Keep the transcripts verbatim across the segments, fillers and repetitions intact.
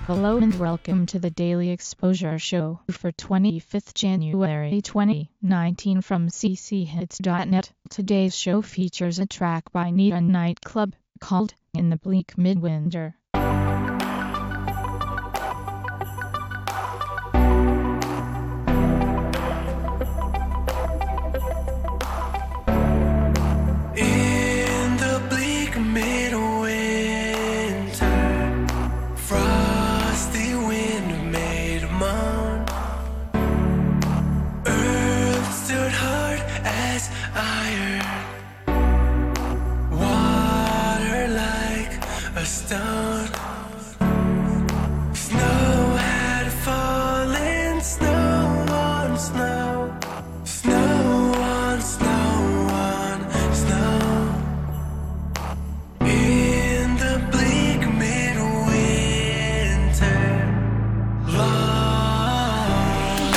Hello and welcome to the Daily Exposure Show for twenty-fifth January twenty nineteen from c c hits dot net. Today's show features a track by Neon Nightclub called In the Bleak Midwinter. Stone. Snow had fallen, snow on snow, snow on snow on snow. In the bleak midwinter, long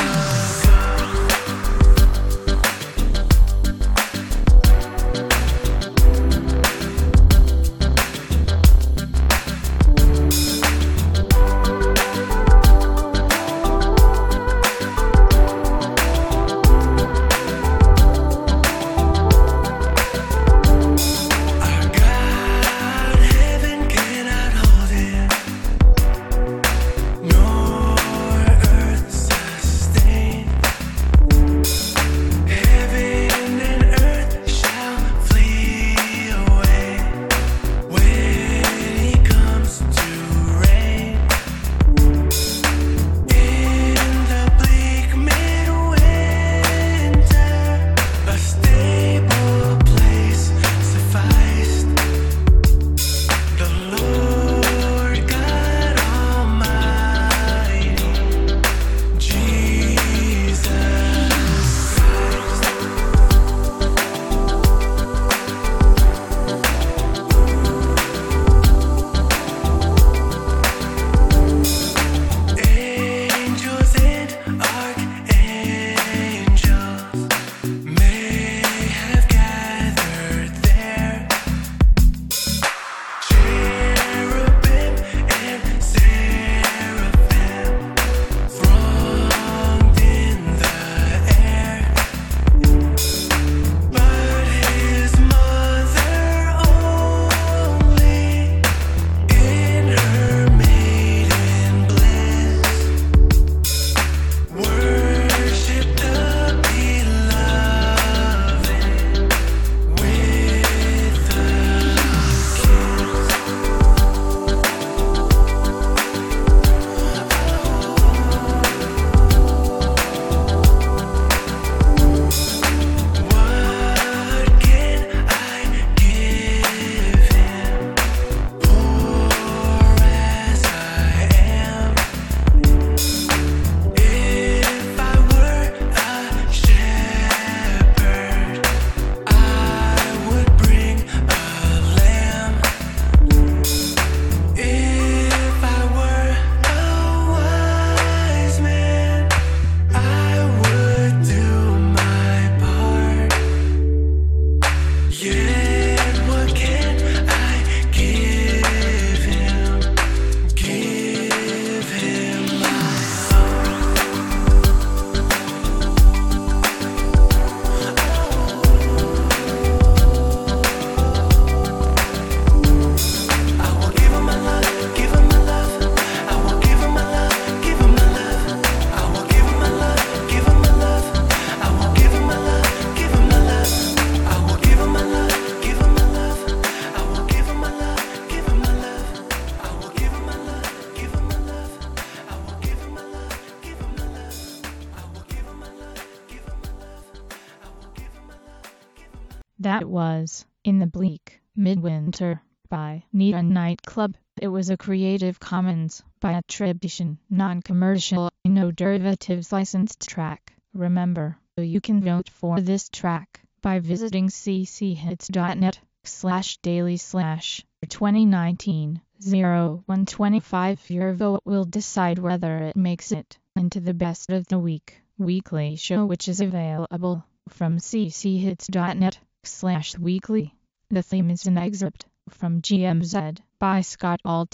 That was In the Bleak Midwinter by Neon Nightclub. It was a Creative Commons by attribution, non-commercial, no derivatives licensed track. Remember, you can vote for this track by visiting c c hits dot net slash daily slash twenty nineteen oh one twenty-five. Your vote will decide whether it makes it into the best of the week weekly show, which is available from c c hits dot net slash weekly. The theme is an excerpt from G M Z by Scott Altham.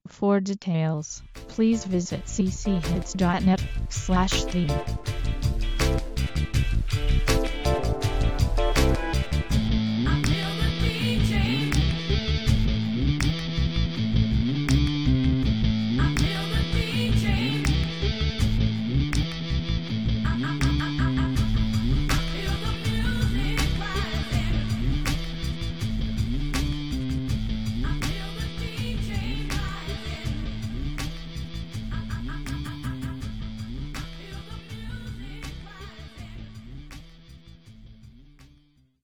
For details, please visit c c hits dot net slash theme.